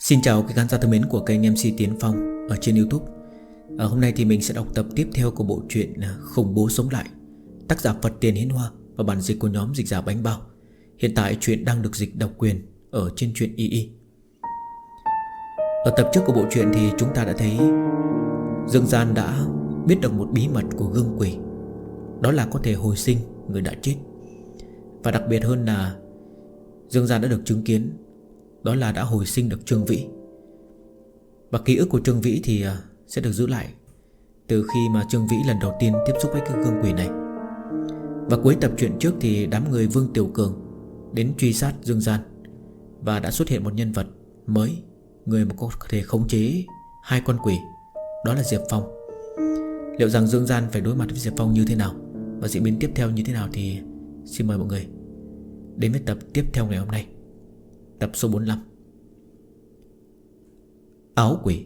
Xin chào quý khán giả thân mến của kênh MC Tiến Phong ở trên YouTube. Hôm nay thì mình sẽ đọc tập tiếp theo của bộ truyện Khủng Bố Sống Lại, tác giả Phật Tiền Hiến Hoa và bản dịch của nhóm dịch giả Bánh Bao. Hiện tại truyện đang được dịch độc quyền ở trên truyện II. Ở tập trước của bộ truyện thì chúng ta đã thấy Dương Gian đã biết được một bí mật của gương quỷ, đó là có thể hồi sinh người đã chết. Và đặc biệt hơn là Dương Gian đã được chứng kiến, đó là đã hồi sinh được Trương Vĩ. Và ký ức của Trương Vĩ thì sẽ được giữ lại từ khi mà Trương Vĩ lần đầu tiên tiếp xúc với cái gương quỷ này. Và cuối tập truyện trước thì đám người Vương Tiểu Cường đến truy sát Dương Gian, và đã xuất hiện một nhân vật mới, người mà có thể khống chế hai con quỷ, đó là Diệp Phong. Liệu rằng Dương Gian phải đối mặt với Diệp Phong như thế nào và diễn biến tiếp theo như thế nào thì xin mời mọi người đến với tập tiếp theo ngày hôm nay, tập số 45, Áo Quỷ.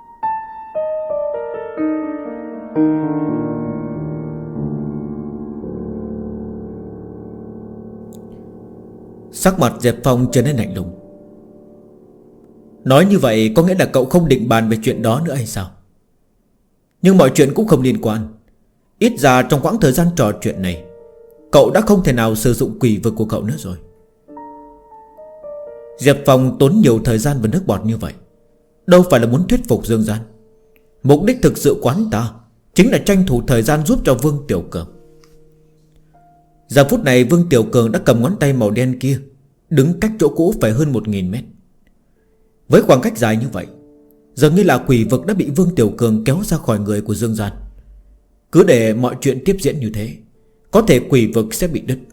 Sắc mặt Diệp Phong trở nên lạnh lùng. Nói như vậy có nghĩa là cậu không định bàn về chuyện đó nữa hay sao? Nhưng mọi chuyện cũng không liên quan. Ít ra trong quãng thời gian trò chuyện này, cậu đã không thể nào sử dụng quỷ vực của cậu nữa rồi. Diệp Phong tốn nhiều thời gian và nước bọt như vậy đâu phải là muốn thuyết phục Dương Gian. Mục đích thực sự quán ta chính là tranh thủ thời gian giúp cho Vương Tiểu Cường. Giờ phút này Vương Tiểu Cường đã cầm ngón tay màu đen kia đứng cách chỗ cũ phải hơn 1000 mét. Với khoảng cách dài như vậy, dường như là quỷ vực đã bị Vương Tiểu Cường kéo ra khỏi người của Dương Gian. Cứ để mọi chuyện tiếp diễn như thế, có thể quỷ vực sẽ bị đứt.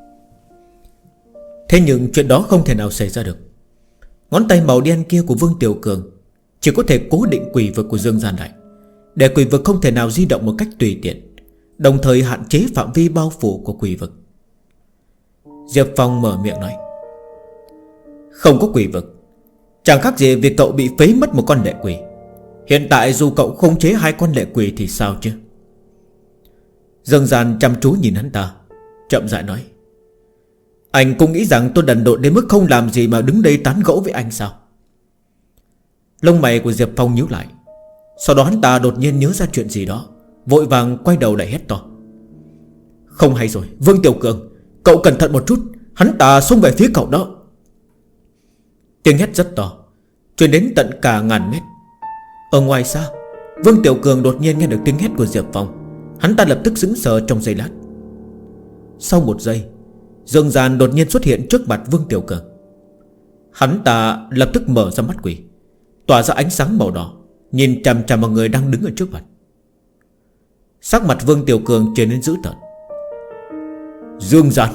Thế nhưng chuyện đó không thể nào xảy ra được. Ngón tay màu đen kia của Vương Tiểu Cường chỉ có thể cố định quỷ vực của Dương Gian lại, để quỷ vực không thể nào di động một cách tùy tiện, đồng thời hạn chế phạm vi bao phủ của quỷ vực. Diệp Phong mở miệng nói: Không có quỷ vực, chẳng khác gì việc cậu bị phế mất một con lệ quỷ. Hiện tại dù cậu khống chế hai con lệ quỷ thì sao chứ? Dương Gian chăm chú nhìn hắn ta, chậm rãi nói: Anh cũng nghĩ rằng tôi đần độn đến mức không làm gì mà đứng đây tán gẫu với anh sao? Lông mày của Diệp Phong nhíu lại. Sau đó hắn ta đột nhiên nhớ ra chuyện gì đó, vội vàng quay đầu lại hét to: Không hay rồi, Vương Tiểu Cường, cậu cẩn thận một chút, hắn ta xông về phía cậu đó. Tiếng hét rất to, truyền đến tận cả ngàn mét. Ở ngoài xa, Vương Tiểu Cường đột nhiên nghe được tiếng hét của Diệp Phong. Hắn ta lập tức sững sờ trong giây lát. Sau một giây, Dương Gian đột nhiên xuất hiện trước mặt Vương Tiểu Cường. Hắn ta lập tức mở ra mắt quỷ, tỏa ra ánh sáng màu đỏ, nhìn chằm chằm vào người đang đứng ở trước mặt. Sắc mặt Vương Tiểu Cường trở nên dữ tợn. Dương Gian,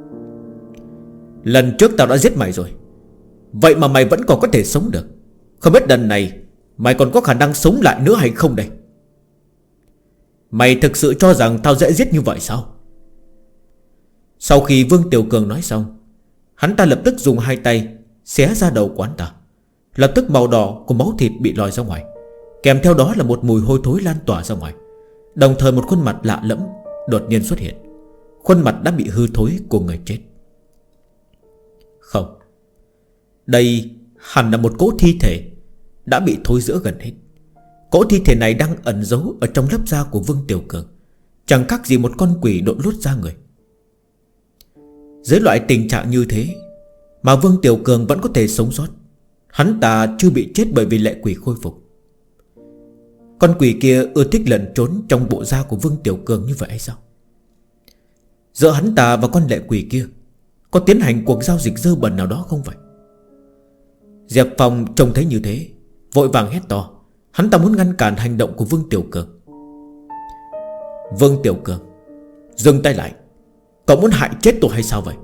lần trước tao đã giết mày rồi, vậy mà mày vẫn còn có thể sống được. Không biết lần này mày còn có khả năng sống lại nữa hay không đây? Mày thực sự cho rằng tao dễ giết như vậy sao? Sau khi Vương Tiểu Cường nói xong, hắn ta lập tức dùng hai tay xé ra đầu của hắn ta. Lập tức màu đỏ của máu thịt bị lòi ra ngoài, kèm theo đó là một mùi hôi thối lan tỏa ra ngoài. Đồng thời một khuôn mặt lạ lẫm đột nhiên xuất hiện. Khuôn mặt đã bị hư thối của người chết. Không, đây hẳn là một cỗ thi thể đã bị thối rữa gần hết. Cỗ thi thể này đang ẩn giấu ở trong lớp da của Vương Tiểu Cường, chẳng khác gì một con quỷ độn lút da người. Dưới loại tình trạng như thế mà Vương Tiểu Cường vẫn có thể sống sót, hắn ta chưa bị chết bởi vì lệ quỷ khôi phục. Con quỷ kia ưa thích lẩn trốn trong bộ da của Vương Tiểu Cường như vậy hay sao? Giữa hắn ta và con lệ quỷ kia có tiến hành cuộc giao dịch dơ bẩn nào đó không vậy? Diệp Phong trông thấy như thế, vội vàng hét to. Hắn ta muốn ngăn cản hành động của Vương Tiểu Cường. Vương Tiểu Cường, dừng tay lại. Cậu muốn hại chết tôi hay sao vậy?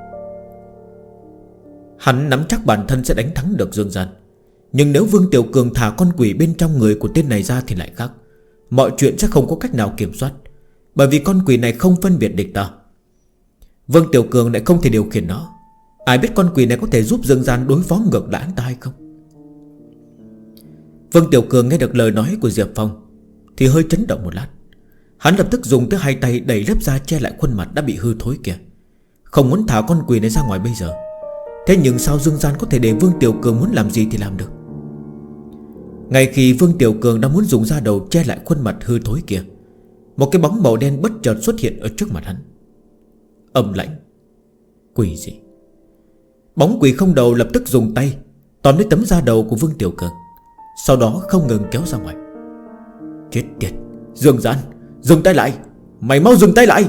Hắn nắm chắc bản thân sẽ đánh thắng được Dương Gian. Nhưng nếu Vương Tiểu Cường thả con quỷ bên trong người của tên này ra thì lại khác. Mọi chuyện sẽ không có cách nào kiểm soát, bởi vì con quỷ này không phân biệt địch ta. Vương Tiểu Cường lại không thể điều khiển nó. Ai biết con quỷ này có thể giúp Dương Gian đối phó ngược lại hắn ta hay không? Vương Tiểu Cường nghe được lời nói của Diệp Phong thì hơi chấn động một lát. Hắn lập tức dùng tới hai tay đẩy lớp da che lại khuôn mặt đã bị hư thối kia, không muốn thả con quỷ này ra ngoài bây giờ. Thế nhưng sao Dương Gian có thể để Vương Tiểu Cường muốn làm gì thì làm được? Ngay khi Vương Tiểu Cường đang muốn dùng da đầu che lại khuôn mặt hư thối kia, một cái bóng màu đen bất chợt xuất hiện ở trước mặt hắn. Âm lãnh, quỷ gì? Bóng quỷ không đầu lập tức dùng tay tóm lấy tấm da đầu của Vương Tiểu Cường, sau đó không ngừng kéo ra ngoài. Chết tiệt, Dương Gian, dừng tay lại, mày mau dừng tay lại!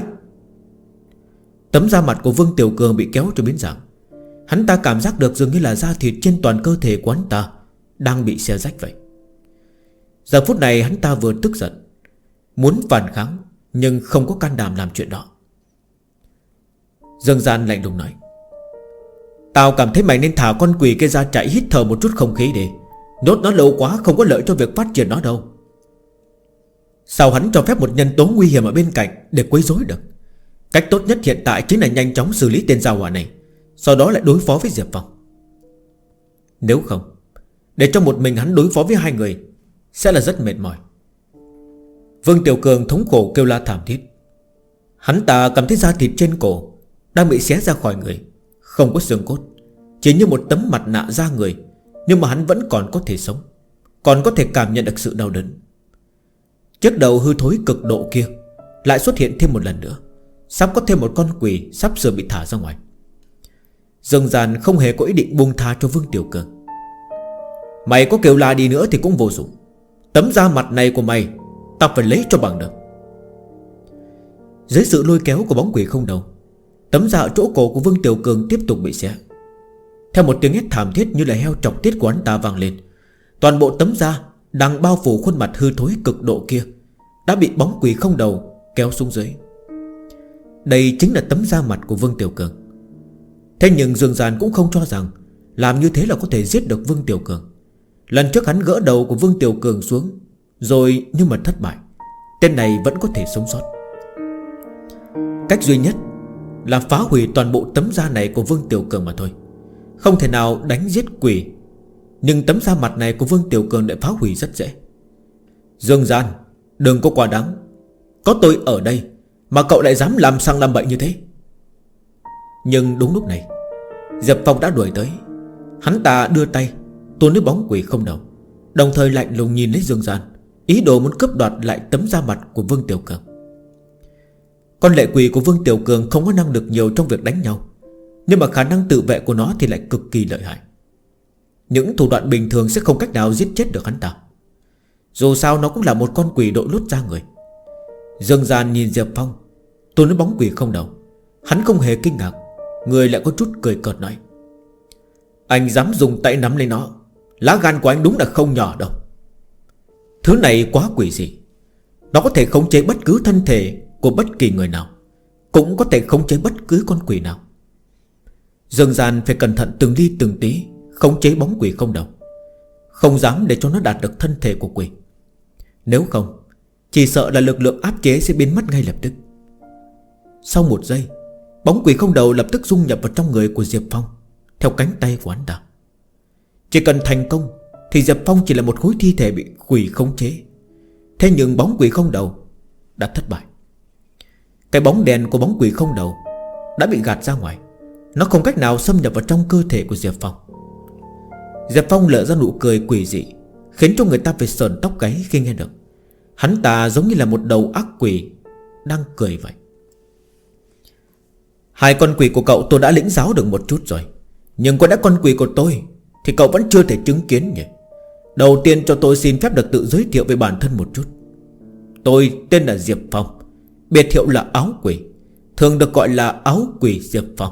Tấm da mặt của Vương Tiểu Cường bị kéo cho biến dạng. Hắn ta cảm giác được dường như là da thịt trên toàn cơ thể của hắn ta đang bị xé rách vậy. Giờ phút này hắn ta vừa tức giận, muốn phản kháng, nhưng không có can đảm làm chuyện đó. Dương Gian lạnh lùng nói: Tao cảm thấy mày nên thả con quỷ kia ra chạy hít thở một chút không khí đi. Nhốt nó lâu quá không có lợi cho việc phát triển nó đâu. Sao hắn cho phép một nhân tố nguy hiểm ở bên cạnh để quấy rối được? Cách tốt nhất hiện tại chính là nhanh chóng xử lý tên gia hỏa này, sau đó lại đối phó với Diệp Phong. Nếu không, để cho một mình hắn đối phó với hai người sẽ là rất mệt mỏi. Vương Tiểu Cường thống khổ kêu la thảm thiết. Hắn ta cảm thấy da thịt trên cổ đang bị xé ra khỏi người, không có xương cốt, chỉ như một tấm mặt nạ da người. Nhưng mà hắn vẫn còn có thể sống, còn có thể cảm nhận được sự đau đớn. Chiếc đầu hư thối cực độ kia lại xuất hiện thêm một lần nữa, sắp có thêm một con quỷ sắp sửa bị thả ra ngoài. Dương Gian không hề có ý định buông tha cho Vương Tiểu Cường. Mày có kêu la đi nữa thì cũng vô dụng. Tấm da mặt này của mày tao phải lấy cho bằng được. Dưới sự lôi kéo của bóng quỷ không đầu, tấm da ở chỗ cổ của Vương Tiểu Cường tiếp tục bị xé. Theo một tiếng hét thảm thiết như là heo chọc tiết của hắn ta vang lên, toàn bộ tấm da đang bao phủ khuôn mặt hư thối cực độ kia đã bị bóng quỷ không đầu kéo xuống dưới. Đây chính là tấm da mặt của Vương Tiểu Cường. Thế nhưng Dương Gian cũng không cho rằng làm như thế là có thể giết được Vương Tiểu Cường. Lần trước hắn gỡ đầu của Vương Tiểu Cường xuống rồi, nhưng mà thất bại. Tên này vẫn có thể sống sót. Cách duy nhất là phá hủy toàn bộ tấm da này của Vương Tiểu Cường mà thôi. Không thể nào đánh giết quỷ, nhưng tấm da mặt này của Vương Tiểu Cường lại phá hủy rất dễ. Dương Gian, đừng có quá đáng. Có tôi ở đây mà cậu lại dám làm sang làm bậy như thế. Nhưng đúng lúc này Diệp Phong đã đuổi tới. Hắn ta đưa tay tuôn lấy bóng quỷ không đầu, đồng thời lạnh lùng nhìn lấy Dương Gian, ý đồ muốn cướp đoạt lại tấm da mặt của Vương Tiểu Cường. Con lệ quỷ của Vương Tiểu Cường không có năng lực nhiều trong việc đánh nhau, nhưng mà khả năng tự vệ của nó thì lại cực kỳ lợi hại. Những thủ đoạn bình thường sẽ không cách nào giết chết được hắn ta. Dù sao nó cũng là một con quỷ đội lốt da người. Dương Gian nhìn Diệp Phong tuôn lấy bóng quỷ không đầu, hắn không hề kinh ngạc, người lại có chút cười cợt nói: Anh dám dùng tay nắm lấy nó, lá gan của anh đúng là không nhỏ đâu. Thứ này quá quỷ dị. Nó có thể khống chế bất cứ thân thể của bất kỳ người nào, cũng có thể khống chế bất cứ con quỷ nào. Dương Gian phải cẩn thận từng ly từng tí khống chế bóng quỷ không đầu, không dám để cho nó đạt được thân thể của quỷ. Nếu không, chỉ sợ là lực lượng áp chế sẽ biến mất ngay lập tức. Sau một giây, bóng quỷ không đầu lập tức dung nhập vào trong người của Diệp Phong theo cánh tay của hắn ta. Chỉ cần thành công thì Diệp Phong chỉ là một khối thi thể bị quỷ khống chế. Thế nhưng bóng quỷ không đầu đã thất bại. Cái bóng đèn của bóng quỷ không đầu đã bị gạt ra ngoài, nó không cách nào xâm nhập vào trong cơ thể của Diệp Phong. Diệp Phong lở ra nụ cười quỷ dị, khiến cho người ta phải sờn tóc gáy khi nghe được. Hắn ta giống như là một đầu ác quỷ đang cười vậy. Hai con quỷ của cậu tôi đã lĩnh giáo được một chút rồi, nhưng có đã con quỷ của tôi thì cậu vẫn chưa thể chứng kiến nhỉ. Đầu tiên cho tôi xin phép được tự giới thiệu về bản thân một chút. Tôi tên là Diệp Phong, biệt hiệu là áo quỷ, thường được gọi là áo quỷ Diệp Phong.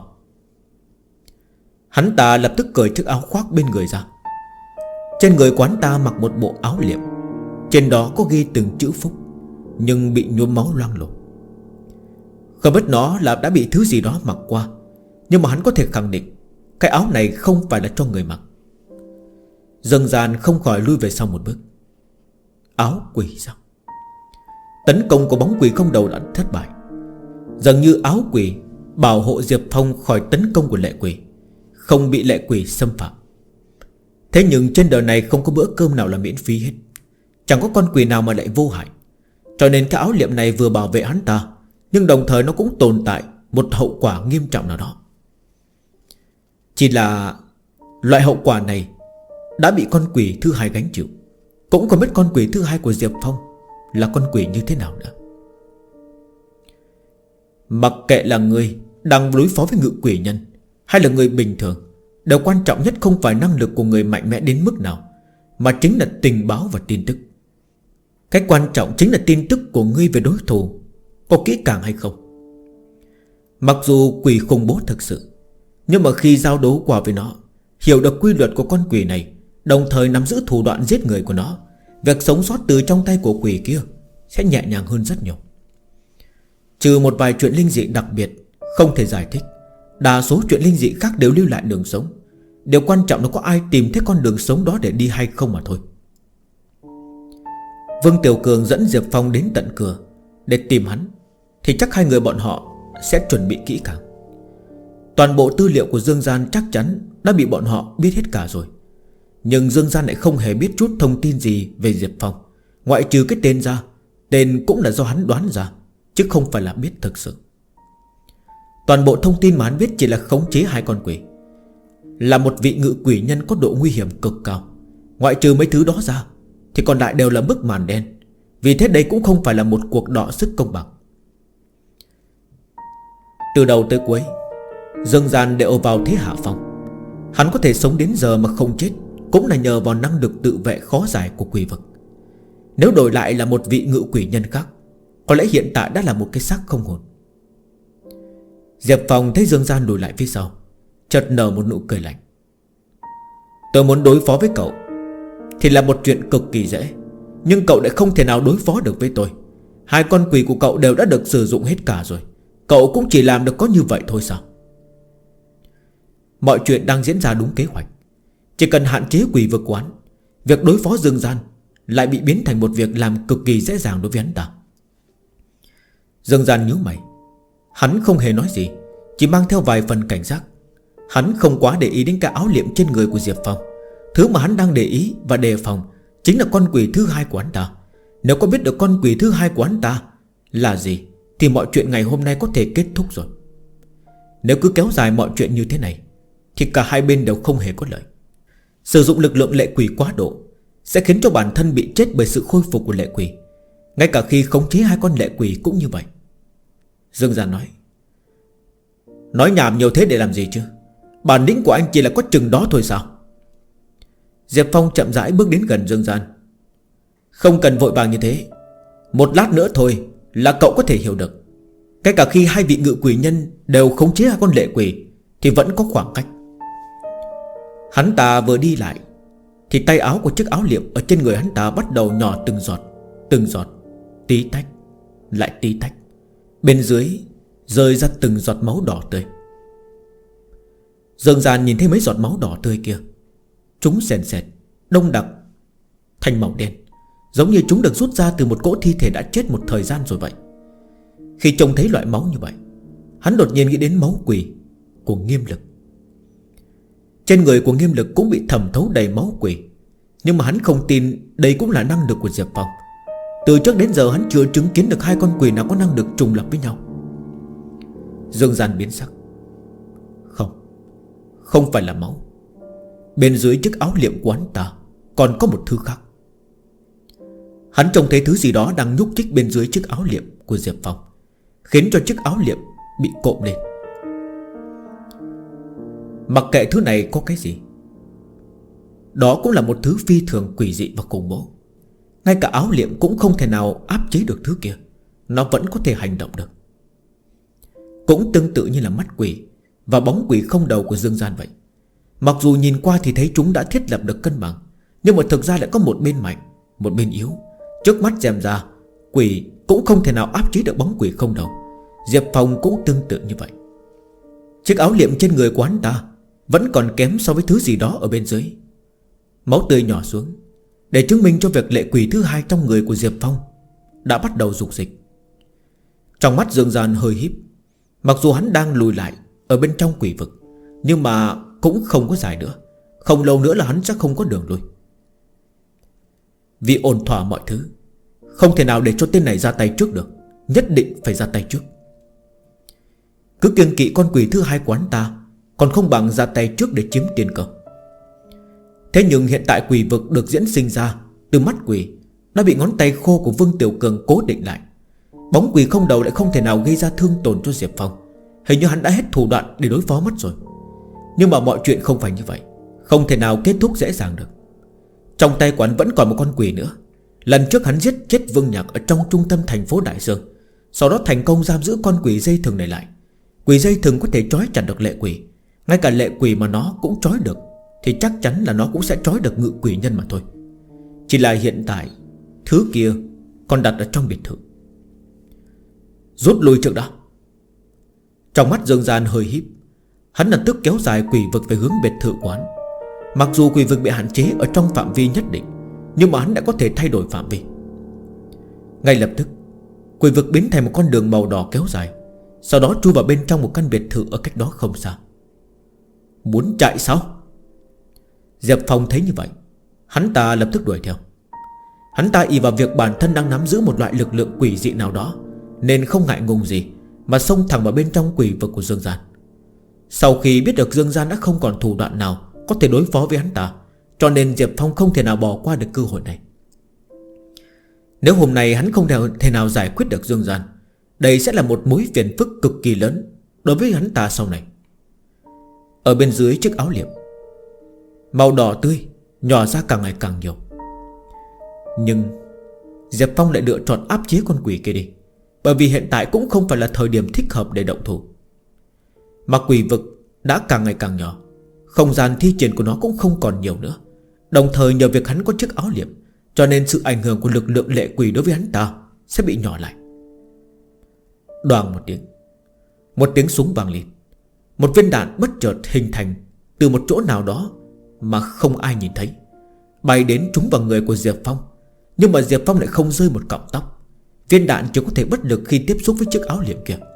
Hắn ta lập tức cởi chiếc áo khoác bên người ra. Trên người quán ta mặc một bộ áo liệm, trên đó có ghi từng chữ phúc, nhưng bị nhuốm máu loang lổ. Không biết nó là đã bị thứ gì đó mặc qua, nhưng mà hắn có thể khẳng định cái áo này không phải là cho người mặc. Dương Gian không khỏi lui về sau một bước. Áo quỷ sao? Tấn công của bóng quỷ không đầu đã thất bại. Dường như áo quỷ bảo hộ Diệp Phong khỏi tấn công của lệ quỷ, không bị lệ quỷ xâm phạm. Thế nhưng trên đời này không có bữa cơm nào là miễn phí hết, chẳng có con quỷ nào mà lại vô hại. Cho nên cái áo liệm này vừa bảo vệ hắn ta, nhưng đồng thời nó cũng tồn tại một hậu quả nghiêm trọng nào đó. Chỉ là loại hậu quả này đã bị con quỷ thứ hai gánh chịu. Cũng không biết con quỷ thứ hai của Diệp Phong là con quỷ như thế nào nữa. Mặc kệ là người đang đối phó với ngự quỷ nhân hay là người bình thường, điều quan trọng nhất không phải năng lực của người mạnh mẽ đến mức nào, mà chính là tình báo và tin tức. Cái quan trọng chính là tin tức của ngươi về đối thủ có kỹ càng hay không. Mặc dù quỷ khủng bố thực sự, nhưng mà khi giao đấu qua với nó, hiểu được quy luật của con quỷ này, đồng thời nắm giữ thủ đoạn giết người của nó, việc sống sót từ trong tay của quỷ kia sẽ nhẹ nhàng hơn rất nhiều. Trừ một vài chuyện linh dị đặc biệt không thể giải thích, đa số chuyện linh dị khác đều lưu lại đường sống. Điều quan trọng là có ai tìm thấy con đường sống đó để đi hay không mà thôi. Vương Tiểu Cường dẫn Diệp Phong đến tận cửa để tìm hắn, thì chắc hai người bọn họ sẽ chuẩn bị kỹ càng. Toàn bộ tư liệu của Dương Gian chắc chắn đã bị bọn họ biết hết cả rồi. Nhưng Dương Gian lại không hề biết chút thông tin gì về Diệp Phong, ngoại trừ cái tên ra. Tên cũng là do hắn đoán ra, chứ không phải là biết thực sự. Toàn bộ thông tin mà hắn biết chỉ là khống chế hai con quỷ, là một vị ngự quỷ nhân có độ nguy hiểm cực cao. Ngoại trừ mấy thứ đó ra thì còn lại đều là bức màn đen. Vì thế đây cũng không phải là một cuộc đọ sức công bằng. Từ đầu tới cuối, Dương Gian đều vào thế hạ phong. Hắn có thể sống đến giờ mà không chết cũng là nhờ vào năng lực tự vệ khó giải của quỷ vực. Nếu đổi lại là một vị ngự quỷ nhân khác, có lẽ hiện tại đã là một cái xác không hồn. Diệp Phong thấy Dương Gian lùi lại phía sau, chợt nở một nụ cười lạnh. Tôi muốn đối phó với cậu thì là một chuyện cực kỳ dễ, nhưng cậu lại không thể nào đối phó được với tôi. Hai con quỷ của cậu đều đã được sử dụng hết cả rồi, cậu cũng chỉ làm được có như vậy thôi sao? Mọi chuyện đang diễn ra đúng kế hoạch. Chỉ cần hạn chế quỷ vực quán, việc đối phó Dương Gian lại bị biến thành một việc làm cực kỳ dễ dàng đối với hắn ta. Dương Gian nhíu mày. Hắn không hề nói gì, chỉ mang theo vài phần cảnh giác. Hắn không quá để ý đến cái áo liệm trên người của Diệp Phong. Thứ mà hắn đang để ý và đề phòng chính là con quỷ thứ hai của hắn ta. Nếu có biết được con quỷ thứ hai của hắn ta là gì, thì mọi chuyện ngày hôm nay có thể kết thúc rồi. Nếu cứ kéo dài mọi chuyện như thế này thì cả hai bên đều không hề có lợi. Sử dụng lực lượng lệ quỷ quá độ sẽ khiến cho bản thân bị chết bởi sự khôi phục của lệ quỷ. Ngay cả khi khống chế hai con lệ quỷ cũng như vậy. Dương Gian nói nhảm nhiều thế để làm gì chứ? Bản lĩnh của anh chỉ là có chừng đó thôi sao? Diệp Phong chậm rãi bước đến gần Dương Gian. Không cần vội vàng như thế, một lát nữa thôi là cậu có thể hiểu được. Ngay cả khi hai vị ngự quỷ nhân đều khống chế hai con lệ quỷ thì vẫn có khoảng cách. Hắn ta vừa đi lại thì tay áo của chiếc áo liệm ở trên người hắn ta bắt đầu nhỏ từng giọt, tí tách, lại tí tách. Bên dưới rơi ra từng giọt máu đỏ tươi. Dương Gian nhìn thấy mấy giọt máu đỏ tươi kia, chúng sền sệt, đông đặc thành màu đen, giống như chúng được rút ra từ một cỗ thi thể đã chết một thời gian rồi vậy. Khi trông thấy loại máu như vậy, hắn đột nhiên nghĩ đến máu quỷ của Nghiêm Lực. Trên người của Nghiêm Lực cũng bị thẩm thấu đầy máu quỷ, nhưng mà hắn không tin đây cũng là năng lực của Diệp Phong. Từ trước đến giờ hắn chưa chứng kiến được hai con quỷ nào có năng lực trùng lập với nhau. Dương Gian biến sắc. Không phải là máu. Bên dưới chiếc áo liệm của hắn ta còn có một thứ khác. Hắn trông thấy thứ gì đó đang nhúc nhích bên dưới chiếc áo liệm của Diệp Phong, khiến cho chiếc áo liệm bị cộm lên. Mặc kệ thứ này có cái gì, đó cũng là một thứ phi thường quỷ dị và khủng bố. Ngay cả áo liệm cũng không thể nào áp chế được thứ kia. Nó vẫn có thể hành động được. Cũng tương tự như là mắt quỷ và bóng quỷ không đầu của Dương Gian vậy. Mặc dù nhìn qua thì thấy chúng đã thiết lập được cân bằng, nhưng mà thực ra lại có một bên mạnh, một bên yếu. Trước mắt xem ra, quỷ cũng không thể nào áp chế được bóng quỷ không đầu. Diệp Phong cũng tương tự như vậy. Chiếc áo liệm trên người của hắn ta vẫn còn kém so với thứ gì đó ở bên dưới. Máu tươi nhỏ xuống, để chứng minh cho việc lệ quỷ thứ hai trong người của Diệp Phong đã bắt đầu dục dịch. Trong mắt Dương Gian hơi híp. Mặc dù hắn đang lùi lại ở bên trong quỷ vực, nhưng mà cũng không có dài nữa. Không lâu nữa là hắn sẽ không có đường lui. Vì ổn thỏa mọi thứ, không thể nào để cho tên này ra tay trước được. Nhất định phải ra tay trước. Cứ kiêng kỵ con quỷ thứ hai của hắn ta, còn không bằng ra tay trước để chiếm tiên cơ. Thế nhưng hiện tại quỷ vực được diễn sinh ra từ mắt quỷ đã bị ngón tay khô của Vương Tiểu Cường cố định lại. Bóng quỷ không đầu lại không thể nào gây ra thương tổn cho Diệp Phong. Hình như hắn đã hết thủ đoạn để đối phó mất rồi. Nhưng mà mọi chuyện không phải như vậy, không thể nào kết thúc dễ dàng được. Trong tay của hắn vẫn còn một con quỷ nữa. Lần trước hắn giết chết Vương Nhạc ở trong trung tâm thành phố Đại Dương, sau đó thành công giam giữ con quỷ dây thừng này lại. Quỷ dây thừng có thể trói chặt được lệ quỷ. Ngay cả lệ quỷ mà nó cũng trói được thì chắc chắn là nó cũng sẽ trói được ngự quỷ nhân mà thôi. Chỉ là hiện tại thứ kia còn đặt ở trong biệt thự. Rút lui trước đó. Trong mắt Dương Gian hơi híp, hắn lập tức kéo dài quỷ vực về hướng biệt thự của hắn. Mặc dù quỷ vực bị hạn chế ở trong phạm vi nhất định, nhưng mà hắn đã có thể thay đổi phạm vi. Ngay lập tức quỷ vực biến thành một con đường màu đỏ kéo dài, sau đó chui vào bên trong một căn biệt thự ở cách đó không xa. Muốn chạy sao? Diệp Phong thấy như vậy, hắn ta lập tức đuổi theo. Hắn ta ỷ vào việc bản thân đang nắm giữ một loại lực lượng quỷ dị nào đó, nên không ngại ngùng gì mà xông thẳng vào bên trong quỷ vực của Dương Gian. Sau khi biết được Dương Gian đã không còn thủ đoạn nào có thể đối phó với hắn ta, cho nên Diệp Phong không thể nào bỏ qua được cơ hội này. Nếu hôm nay hắn không thể nào giải quyết được Dương Gian, đây sẽ là một mối phiền phức cực kỳ lớn đối với hắn ta sau này. Ở bên dưới chiếc áo liệm, màu đỏ tươi nhỏ ra càng ngày càng nhiều. Nhưng Diệp Phong lại lựa chọn áp chế con quỷ kia đi, bởi vì hiện tại cũng không phải là thời điểm thích hợp để động thủ. Mà quỷ vực đã càng ngày càng nhỏ, không gian thi triển của nó cũng không còn nhiều nữa. Đồng thời nhờ việc hắn có chiếc áo liệm, cho nên sự ảnh hưởng của lực lượng lệ quỷ đối với hắn ta sẽ bị nhỏ lại. Đoàng một tiếng súng vang lên. Một viên đạn bất chợt hình thành từ một chỗ nào đó mà không ai nhìn thấy, bay đến trúng vào người của Diệp Phong. Nhưng mà Diệp Phong lại không rơi một cọng tóc. Viên đạn chỉ có thể bất lực khi tiếp xúc với chiếc áo liệm kia.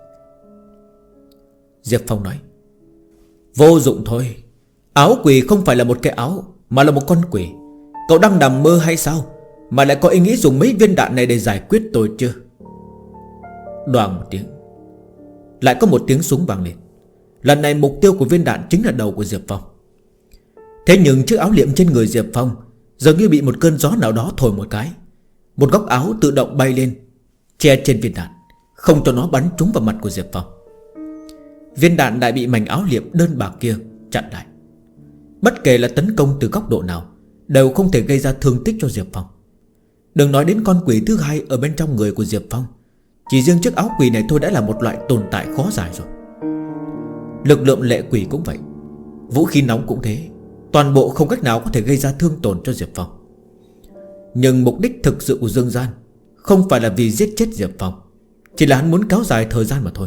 Diệp Phong nói: vô dụng thôi. Áo quỷ không phải là một cái áo, mà là một con quỷ. Cậu đang nằm mơ hay sao mà lại có ý nghĩ dùng mấy viên đạn này để giải quyết tôi chưa? Đoàng một tiếng, lại có một tiếng súng vang lên. Lần này mục tiêu của viên đạn chính là đầu của Diệp Phong. Thế nhưng chiếc áo liệm trên người Diệp Phong dường như bị một cơn gió nào đó thổi một cái, một góc áo tự động bay lên che trên viên đạn, không cho nó bắn trúng vào mặt của Diệp Phong. Viên đạn lại bị mảnh áo liệm đơn bạc kia chặn lại. Bất kể là tấn công từ góc độ nào đều không thể gây ra thương tích cho Diệp Phong. Đừng nói đến con quỷ thứ hai ở bên trong người của Diệp Phong, chỉ riêng chiếc áo quỷ này thôi đã là một loại tồn tại khó giải rồi. Lực lượng lệ quỷ cũng vậy, vũ khí nóng cũng thế, toàn bộ không cách nào có thể gây ra thương tổn cho Diệp Phong. Nhưng mục đích thực sự của Dương Gian không phải là vì giết chết Diệp Phong, chỉ là hắn muốn kéo dài thời gian mà thôi.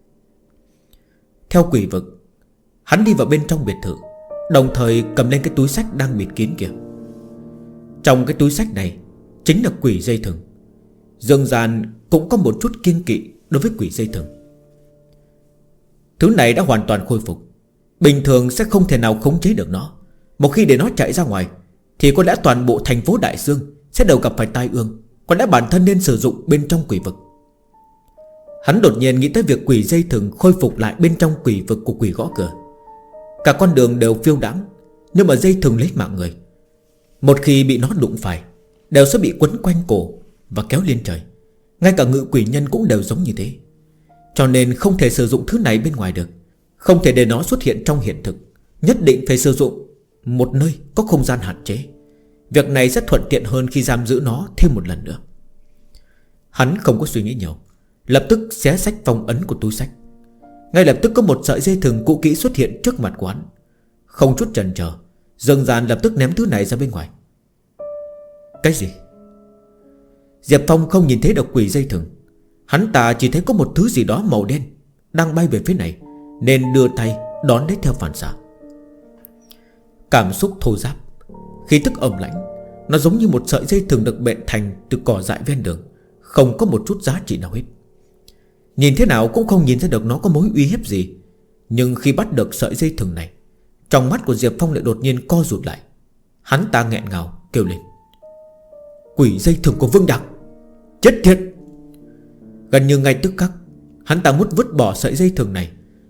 Theo quỷ vực, hắn đi vào bên trong biệt thự, đồng thời cầm lên cái túi sách đang bịt kín kia. Trong cái túi sách này chính là quỷ dây thừng. Dương Gian cũng có một chút kiêng kỵ đối với quỷ dây thừng. Thứ này đã hoàn toàn khôi phục, bình thường sẽ không thể nào khống chế được nó. Một khi để nó chạy ra ngoài thì có lẽ toàn bộ thành phố Đại Dương sẽ đều gặp phải tai ương. Có lẽ bản thân nên sử dụng bên trong quỷ vực. Hắn đột nhiên nghĩ tới việc quỷ dây thừng khôi phục lại bên trong quỷ vực của quỷ gõ cửa. Cả con đường đều phiêu đãng, nhưng mà dây thừng lấy mạng người. Một khi bị nó đụng phải đều sẽ bị quấn quanh cổ và kéo lên trời. Ngay cả ngự quỷ nhân cũng đều giống như thế. Cho nên không thể sử dụng thứ này bên ngoài được, không thể để nó xuất hiện trong hiện thực. Nhất định phải sử dụng một nơi có không gian hạn chế. Việc này rất thuận tiện hơn khi giam giữ nó thêm một lần nữa. Hắn không có suy nghĩ nhiều, lập tức xé sách phong ấn của túi sách. Ngay lập tức có một sợi dây thừng cũ kỹ xuất hiện trước mặt của hắn. Không chút chần chờ, Dương Gian lập tức ném thứ này ra bên ngoài. Cái gì? Diệp Phong không nhìn thấy được quỷ dây thừng. Hắn ta chỉ thấy có một thứ gì đó màu đen đang bay về phía này, nên đưa tay đón lấy theo phản xạ. Cảm xúc thô ráp, khí tức ẩm lãnh. Nó giống như một sợi dây thừng được bện thành từ cỏ dại ven đường, không có một chút giá trị nào hết. Nhìn thế nào cũng không nhìn ra được nó có mối uy hiếp gì. Nhưng khi bắt được sợi dây thừng này, trong mắt của Diệp Phong lại đột nhiên co rụt lại. Hắn ta nghẹn ngào kêu lên: quỷ dây thừng của Vương Đặc! Chết thiệt! Gần như ngay tức khắc, hắn ta muốn vứt bỏ sợi dây thừng này,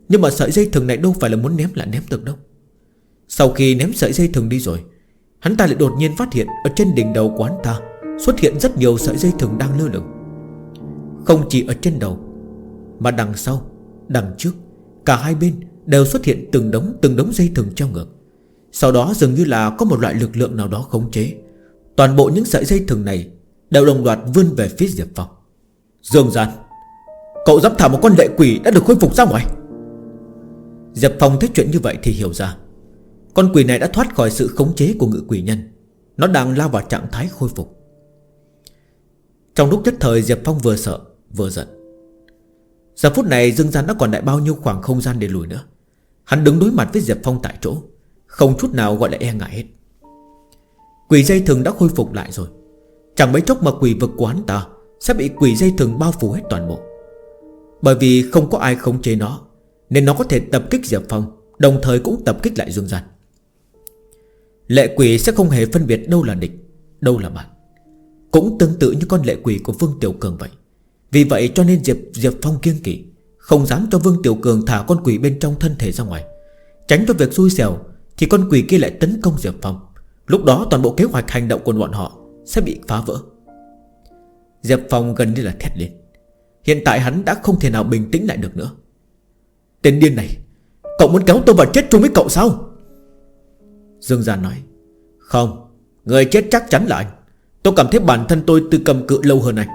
Nhưng mà sợi dây thừng này đâu phải là muốn ném là ném được đâu. Sau khi ném sợi dây thừng đi rồi, hắn ta lại đột nhiên phát hiện ở trên đỉnh đầu của hắn ta xuất hiện rất nhiều sợi dây thừng đang lơ lửng. Không chỉ ở trên đầu, mà đằng sau, đằng trước, cả hai bên đều xuất hiện từng đống dây thừng treo ngược. Sau đó dường như là có một loại lực lượng nào đó khống chế. Toàn bộ những sợi dây thừng này đều đồng loạt vươn về phía Diệp Phong. Dương Gian, cậu dám thả một con lệ quỷ đã được khôi phục ra ngoài? Diệp Phong thấy chuyện như vậy thì hiểu ra, con quỷ này đã thoát khỏi sự khống chế của ngự quỷ nhân. Nó đang lao vào trạng thái khôi phục. Trong lúc nhất thời, Diệp Phong vừa sợ vừa giận. Giờ phút này Dương Gian đã còn lại bao nhiêu khoảng không gian để lùi nữa. Hắn đứng đối mặt với Diệp Phong tại chỗ, không chút nào gọi là e ngại hết. Quỷ dây thừng đã khôi phục lại rồi. Chẳng mấy chốc mà quỷ vực của hắn ta sẽ bị quỷ dây thừng bao phủ hết toàn bộ. Bởi vì không có ai khống chế nó, nên nó có thể tập kích Diệp Phong, đồng thời cũng tập kích lại Dương Gian. Lệ quỷ sẽ không hề phân biệt đâu là địch, đâu là bạn. Cũng tương tự như con lệ quỷ của Vương Tiểu Cường vậy. Vì vậy cho nên Diệp Phong kiêng kỵ, không dám cho Vương Tiểu Cường thả con quỷ bên trong thân thể ra ngoài. Tránh cho việc xui xẻo thì con quỷ kia lại tấn công Diệp Phong. Lúc đó toàn bộ kế hoạch hành động của bọn họ sẽ bị phá vỡ. Diệp Phong gần như là thét lên. Hiện tại hắn đã không thể nào bình tĩnh lại được nữa. Tên điên này, cậu muốn kéo tôi vào chết chung với cậu sao? Dương Gian nói. Không, người chết chắc chắn là anh. Tôi cảm thấy bản thân tôi tự cầm cự lâu hơn anh.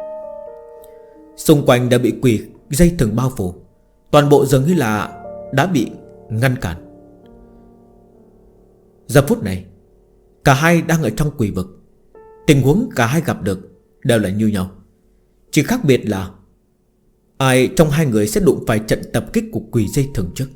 Xung quanh đã bị quỷ dây thừng bao phủ. Toàn bộ dường như là đã bị ngăn cản. Giờ phút này cả hai đang ở trong quỷ vực. Tình huống cả hai gặp được đều là như nhau. Chỉ khác biệt là ai trong hai người sẽ đụng phải trận tập kích của quỷ dây thừng trước.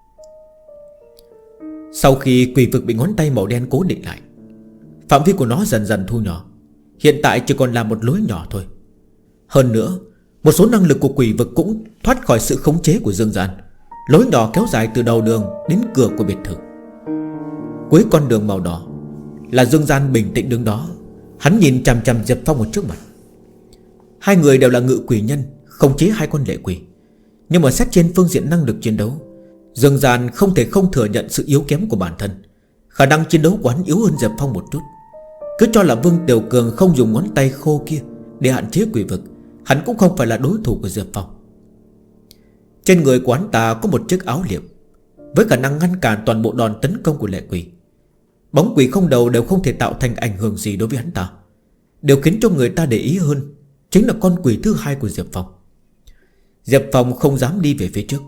Sau khi quỷ vực bị ngón tay màu đen cố định lại, phạm vi của nó dần dần thu nhỏ. Hiện tại chỉ còn là một lối nhỏ thôi. Hơn nữa, một số năng lực của quỷ vực cũng thoát khỏi sự khống chế của Dương Gian. Lối nhỏ kéo dài từ đầu đường đến cửa của biệt thự. Cuối con đường màu đỏ là Dương Gian bình tĩnh đứng đó. Hắn nhìn chằm chằm Diệp Phong ở trước mặt. Hai người đều là ngự quỷ nhân, khống chế hai con lệ quỷ. Nhưng mà xét trên phương diện năng lực chiến đấu, Dương Gian không thể không thừa nhận sự yếu kém của bản thân. Khả năng chiến đấu của hắn yếu hơn Diệp Phong một chút. Cứ cho là Vương Tiểu Cường không dùng ngón tay khô kia để hạn chế quỷ vực, hắn cũng không phải là đối thủ của Diệp Phong. Trên người của hắn ta có một chiếc áo liệm với khả năng ngăn cản toàn bộ đòn tấn công của lệ quỷ. Bóng quỷ không đầu đều không thể tạo thành ảnh hưởng gì đối với hắn ta. Điều khiến cho người ta để ý hơn chính là con quỷ thứ hai của Diệp Phong. Diệp Phong không dám đi về phía trước.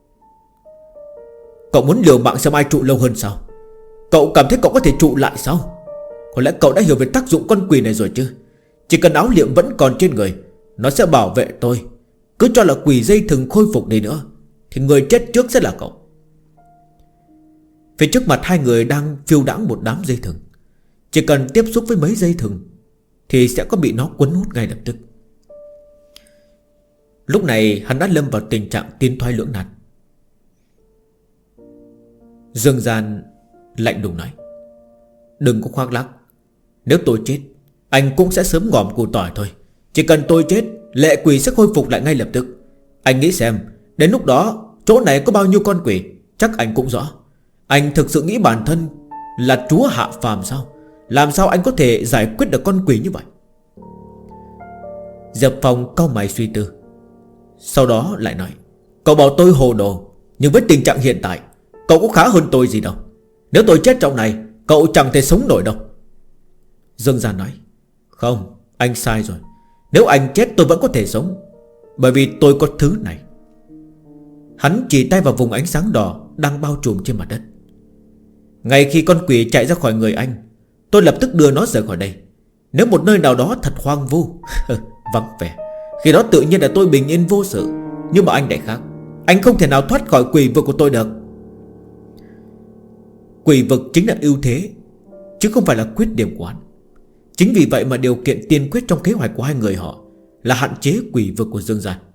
Cậu muốn liều mạng xem ai trụ lâu hơn sao? Cậu cảm thấy cậu có thể trụ lại sao? Có lẽ cậu đã hiểu về tác dụng con quỷ này rồi chứ? Chỉ cần áo liệm vẫn còn trên người, nó sẽ bảo vệ tôi. Cứ cho là quỷ dây thừng khôi phục đi nữa thì người chết trước sẽ là cậu. Phía trước mặt hai người đang phiêu đãng một đám dây thừng. Chỉ cần tiếp xúc với mấy dây thừng thì sẽ có bị nó quấn hút ngay lập tức. Lúc này hắn đã lâm vào tình trạng tiến thoái lưỡng nan. Dương Gian lạnh lùng nói. Đừng có khoác lác. Nếu tôi chết, anh cũng sẽ sớm ngòm củ tỏi thôi. Chỉ cần tôi chết, lệ quỷ sẽ khôi phục lại ngay lập tức. Anh nghĩ xem, đến lúc đó chỗ này có bao nhiêu con quỷ, chắc anh cũng rõ. Anh thực sự nghĩ bản thân là chúa hạ phàm sao? Làm sao anh có thể giải quyết được con quỷ như vậy? Diệp Phong cau mày suy tư. Sau đó lại nói. Cậu bảo tôi hồ đồ, nhưng với tình trạng hiện tại, cậu cũng khá hơn tôi gì đâu. Nếu tôi chết trong này, cậu chẳng thể sống nổi đâu. Dương Gian nói. Không, anh sai rồi. Nếu anh chết tôi vẫn có thể sống, bởi vì tôi có thứ này. Hắn chỉ tay vào vùng ánh sáng đỏ đang bao trùm trên mặt đất. Ngay khi con quỷ chạy ra khỏi người anh, tôi lập tức đưa nó rời khỏi đây. Nếu một nơi nào đó thật hoang vu vắng vẻ, khi đó tự nhiên là tôi bình yên vô sự. Nhưng mà anh lại khác. Anh không thể nào thoát khỏi quỷ vực của tôi được. Quỷ vực chính là ưu thế, chứ không phải là khuyết điểm của hắn. Chính vì vậy mà điều kiện tiên quyết trong kế hoạch của hai người họ là hạn chế quỷ vực của Dương Gian.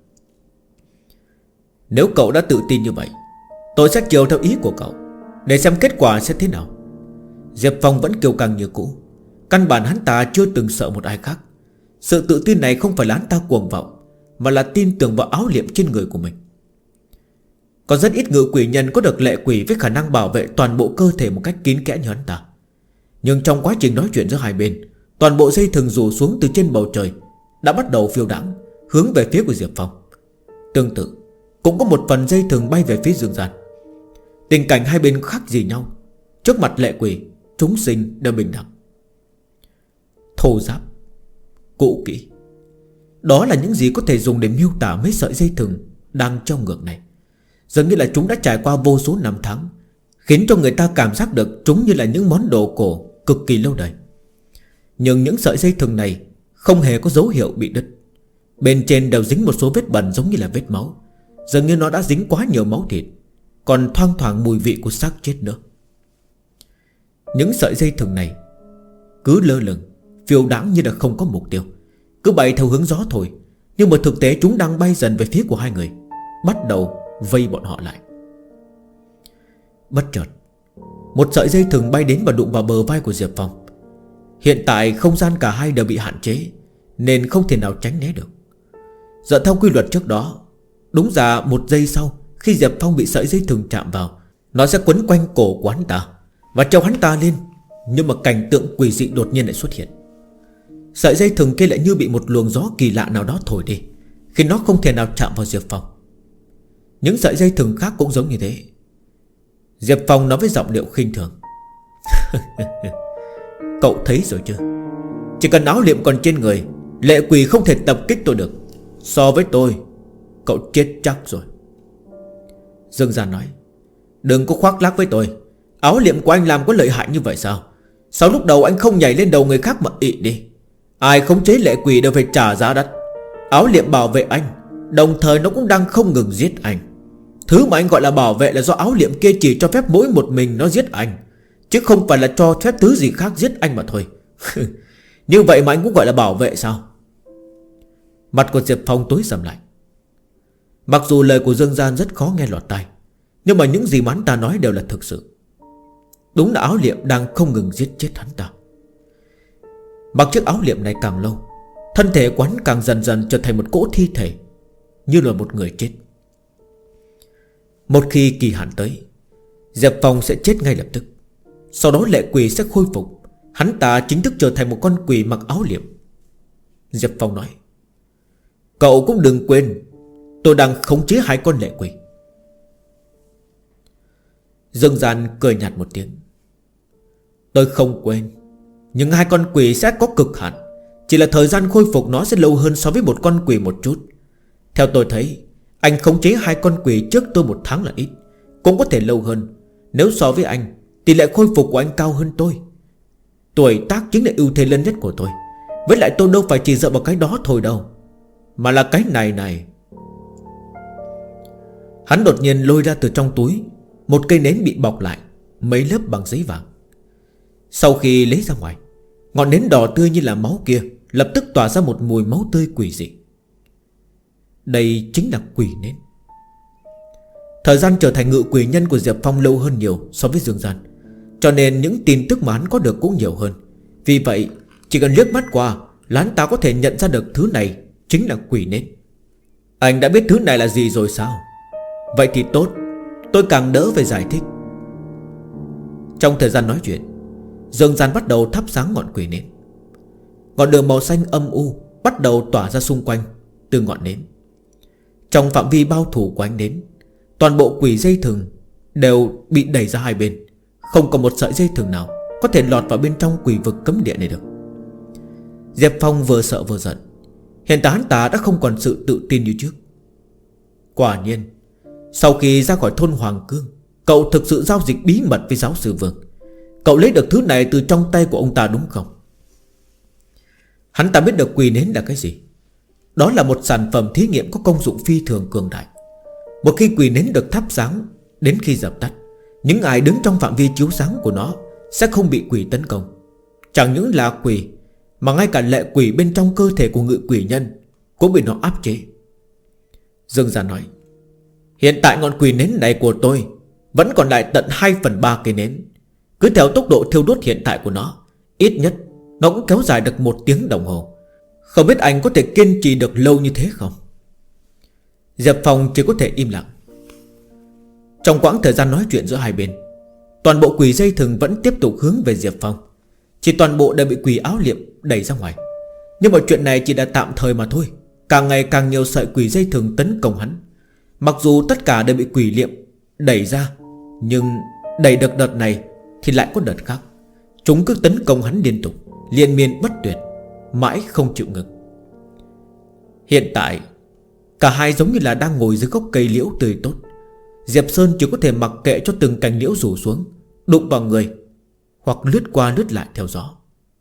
Nếu cậu đã tự tin như vậy, tôi sẽ chiều theo ý của cậu, để xem kết quả sẽ thế nào. Diệp Phong vẫn kiêu căng như cũ. Căn bản hắn ta chưa từng sợ một ai khác. Sự tự tin này không phải là hắn ta cuồng vọng, mà là tin tưởng vào áo liệm trên người của mình. Có rất ít ngự quỷ nhân có được lệ quỷ với khả năng bảo vệ toàn bộ cơ thể một cách kín kẽ như hắn ta. Nhưng trong quá trình nói chuyện giữa hai bên, toàn bộ dây thừng rủ xuống từ trên bầu trời đã bắt đầu phiêu đãng hướng về phía của Diệp Phong. Tương tự cũng có một phần dây thừng bay về phía Dương Gian. Tình cảnh hai bên khác gì nhau. Trước mặt lệ quỷ, chúng sinh đều bình đẳng. Thô giáp, cũ kỹ, đó là những gì có thể dùng để miêu tả mấy sợi dây thừng đang trong ngược này. Dường như là chúng đã trải qua vô số năm tháng, khiến cho người ta cảm giác được chúng như là những món đồ cổ cực kỳ lâu đời. Nhưng những sợi dây thừng này không hề có dấu hiệu bị đứt. Bên trên đều dính một số vết bẩn giống như là vết máu. Dường như nó đã dính quá nhiều máu thịt, còn thoang thoảng mùi vị của xác chết nữa. Những sợi dây thừng này cứ lơ lửng, phiêu đãng như là không có mục tiêu, cứ bay theo hướng gió thôi. Nhưng mà thực tế chúng đang bay dần về phía của hai người, bắt đầu vây bọn họ lại. Bất chợt, một sợi dây thừng bay đến và đụng vào bờ vai của Diệp Phong. Hiện tại không gian cả hai đều bị hạn chế, nên không thể nào tránh né được. Dựa theo quy luật trước đó, đúng ra một giây sau, khi Diệp Phong bị sợi dây thừng chạm vào, nó sẽ quấn quanh cổ của hắn ta và treo hắn ta lên. Nhưng mà cảnh tượng quỷ dị đột nhiên lại xuất hiện. Sợi dây thừng kia lại như bị một luồng gió kỳ lạ nào đó thổi đi, khiến nó không thể nào chạm vào Diệp Phong. Những sợi dây thừng khác cũng giống như thế. Diệp Phong nói với giọng điệu khinh thường: Cậu thấy rồi chưa? Chỉ cần áo liệm còn trên người, lệ quỷ không thể tập kích tôi được. So với tôi, cậu chết chắc rồi. Dương Gian nói: Đừng có khoác lác với tôi. Áo liệm của anh làm có lợi hại như vậy sao? Sao lúc đầu anh không nhảy lên đầu người khác mà ị đi? Ai khống chế lệ quỷ đều phải trả giá đắt. Áo liệm bảo vệ anh, đồng thời nó cũng đang không ngừng giết anh. Thứ mà anh gọi là bảo vệ là do áo liệm kia chỉ cho phép mỗi một mình nó giết anh, chứ không phải là cho phép thứ gì khác giết anh mà thôi. Như vậy mà anh cũng gọi là bảo vệ sao? Mặt của Diệp Phong tối sầm lại. Mặc dù lời của Dương Gian rất khó nghe lọt tai, nhưng mà những gì mà hắn ta nói đều là thực sự. Đúng là áo liệm đang không ngừng giết chết hắn ta. Mặc chiếc áo liệm này càng lâu, thân thể của hắn càng dần dần trở thành một cỗ thi thể, như là một người chết. Một khi kỳ hạn tới, Diệp Phong sẽ chết ngay lập tức. Sau đó lệ quỷ sẽ khôi phục, hắn ta chính thức trở thành một con quỷ mặc áo liệm. Diệp Phong nói: Cậu cũng đừng quên, tôi đang khống chế hai con lệ quỷ. Dương Gian cười nhạt một tiếng: Tôi không quên, nhưng hai con quỷ sẽ có cực hạn. Chỉ là thời gian khôi phục nó sẽ lâu hơn so với một con quỷ một chút. Theo tôi thấy, anh khống chế hai con quỷ trước tôi 1 tháng là ít, cũng có thể lâu hơn. Nếu so với anh, tỷ lệ khôi phục của anh cao hơn tôi. Tuổi tác chính là ưu thế lớn nhất của tôi. Với lại tôi đâu phải chỉ dựa vào cái đó thôi đâu, mà là cái này. Hắn đột nhiên lôi ra từ trong túi một cây nến bị bọc lại mấy lớp bằng giấy vàng. Sau khi lấy ra ngoài, ngọn nến đỏ tươi như là máu kia lập tức tỏa ra một mùi máu tươi quỷ dị. Đây chính là quỷ nến. Thời gian trở thành ngự quỷ nhân của Diệp Phong lâu hơn nhiều so với Dương Gian, cho nên những tin tức mà hắn có được cũng nhiều hơn. Vì vậy chỉ cần liếc mắt qua là hắn ta có thể nhận ra được thứ này chính là quỷ nến. Anh đã biết thứ này là gì rồi sao? Vậy thì tốt, tôi càng đỡ phải giải thích. Trong thời gian nói chuyện, Dương Gian bắt đầu thắp sáng ngọn quỷ nến. Ngọn đường màu xanh âm u bắt đầu tỏa ra xung quanh từ ngọn nến. Trong phạm vi bao phủ của ánh nến, toàn bộ quỷ dây thừng đều bị đẩy ra hai bên. Không có một sợi dây thừng nào có thể lọt vào bên trong quỷ vực cấm địa này được. Diệp Phong vừa sợ vừa giận. Hiện tại hắn ta đã không còn sự tự tin như trước. Quả nhiên, sau khi ra khỏi thôn Hoàng Cương, cậu thực sự giao dịch bí mật với giáo sư Vương. Cậu lấy được thứ này từ trong tay của ông ta đúng không? Hắn ta biết được quỷ nến là cái gì. Đó là một sản phẩm thí nghiệm có công dụng phi thường cường đại. Một khi quỷ nến được thắp sáng, đến khi dập tắt, những ai đứng trong phạm vi chiếu sáng của nó sẽ không bị quỷ tấn công. Chẳng những là quỷ, mà ngay cả lệ quỷ bên trong cơ thể của ngự quỷ nhân cũng bị nó áp chế. Dương Gia nói: Hiện tại ngọn quỷ nến này của tôi vẫn còn lại tận 2/3 cây nến. Cứ theo tốc độ thiêu đốt hiện tại của nó, ít nhất nó cũng kéo dài được 1 tiếng đồng hồ. Không biết anh có thể kiên trì được lâu như thế không? Diệp Phong chỉ có thể im lặng. Trong quãng thời gian nói chuyện giữa hai bên, toàn bộ quỷ dây thừng vẫn tiếp tục hướng về Diệp Phong. Chỉ toàn bộ đều bị quỷ áo liệm đẩy ra ngoài. Nhưng mà chuyện này chỉ là tạm thời mà thôi. Càng ngày càng nhiều sợi quỷ dây thừng tấn công hắn. Mặc dù tất cả đều bị quỷ liệm đẩy ra, nhưng đẩy được đợt này thì lại có đợt khác. Chúng cứ tấn công hắn liên tục, liên miên bất tuyệt, mãi không chịu ngừng. Hiện tại cả hai giống như là đang ngồi dưới gốc cây liễu tươi tốt. Diệp Sơn chỉ có thể mặc kệ cho từng cành liễu rủ xuống, đụng vào người, hoặc lướt qua lướt lại theo gió.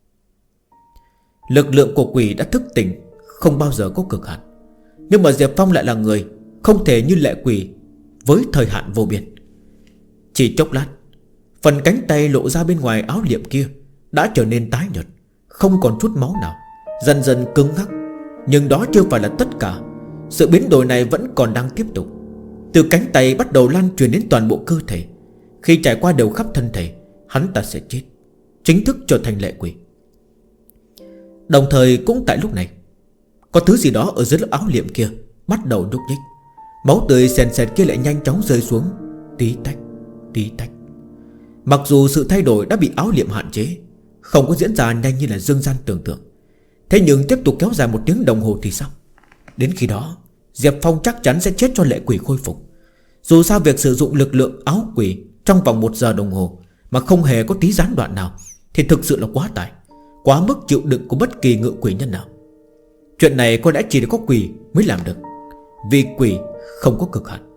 Lực lượng của quỷ đã thức tỉnh, không bao giờ có cực hạn. Nhưng mà Diệp Phong lại là người không thể như lệ quỷ với thời hạn vô biên. Chỉ chốc lát, phần cánh tay lộ ra bên ngoài áo liệm kia đã trở nên tái nhợt, không còn chút máu nào, dần dần cứng ngắc. Nhưng đó chưa phải là tất cả. Sự biến đổi này vẫn còn đang tiếp tục. Từ cánh tay bắt đầu lan truyền đến toàn bộ cơ thể. Khi trải qua đều khắp thân thể, hắn ta sẽ chết, chính thức trở thành lệ quỷ. Đồng thời cũng tại lúc này, có thứ gì đó ở dưới lớp áo liệm kia bắt đầu nhúc nhích. Máu tươi sền sệt kia lại nhanh chóng rơi xuống, tí tách, tí tách. Mặc dù sự thay đổi đã bị áo liệm hạn chế, không có diễn ra nhanh như là Dương Gian tưởng tượng, thế nhưng tiếp tục kéo dài 1 tiếng đồng hồ thì sao? Đến khi đó Diệp Phong chắc chắn sẽ chết cho lệ quỷ khôi phục. Dù sao việc sử dụng lực lượng áo quỷ trong vòng 1 giờ đồng hồ mà không hề có tí gián đoạn nào thì thực sự là quá tải, quá mức chịu đựng của bất kỳ ngự quỷ nhân nào. Chuyện này có lẽ chỉ có quỷ mới làm được, vì quỷ không có cực hạn.